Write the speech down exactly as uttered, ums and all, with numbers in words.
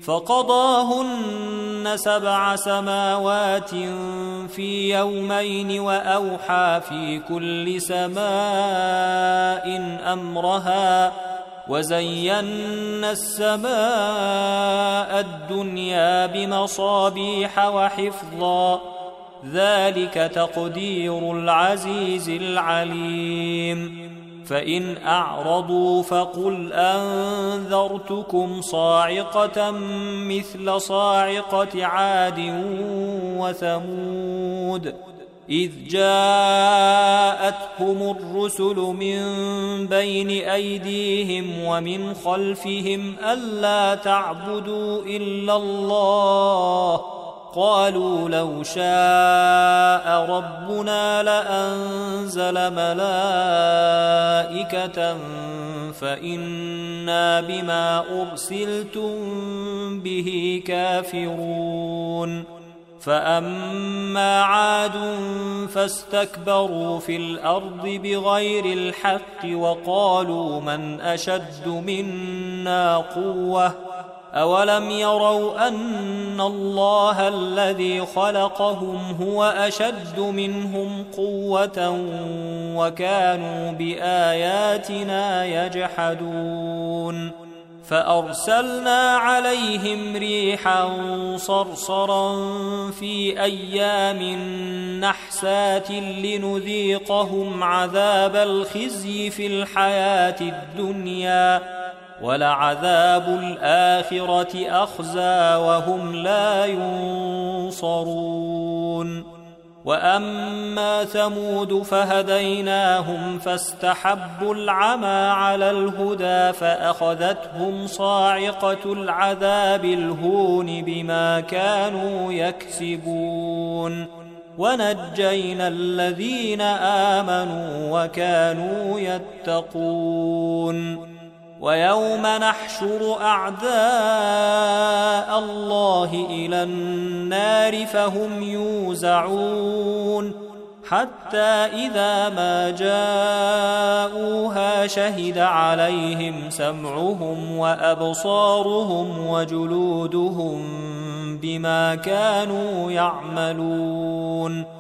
فقضاهن سبع سماوات في يومين وأوحى في كل سماء أمرها وزينا السماء الدنيا بمصابيح وحفظا ذلك تقدير العزيز العليم فإن أعرضوا فقل أنذرتكم صاعقة مثل صاعقة عاد وثمود إذ جاءتهم الرسل من بين أيديهم ومن خلفهم ألا تعبدوا إلا الله قالوا لو شاء ربنا لأنزل ملائكة فإنا بما أرسلتم به كافرون فأما عاد فاستكبروا في الأرض بغير الحق وقالوا من أشد منا قوة أولم يروا أن الله الذي خلقهم هو أشد منهم قوة وكانوا بآياتنا يجحدون فأرسلنا عليهم ريحا صرصرا في أيام نحسات لنذيقهم عذاب الخزي في الحياة الدنيا ولعذاب الآخرة أخزى وهم لا ينصرون وأما ثمود فهديناهم فاستحبوا العمى على الهدى فأخذتهم صاعقة العذاب الهون بما كانوا يكسبون ونجينا الذين آمنوا وكانوا يتقون ويوم نحشر أعداء الله إلى النار فهم يوزعون حتى إذا ما جاءوها شهد عليهم سمعهم وأبصارهم وجلودهم بما كانوا يعملون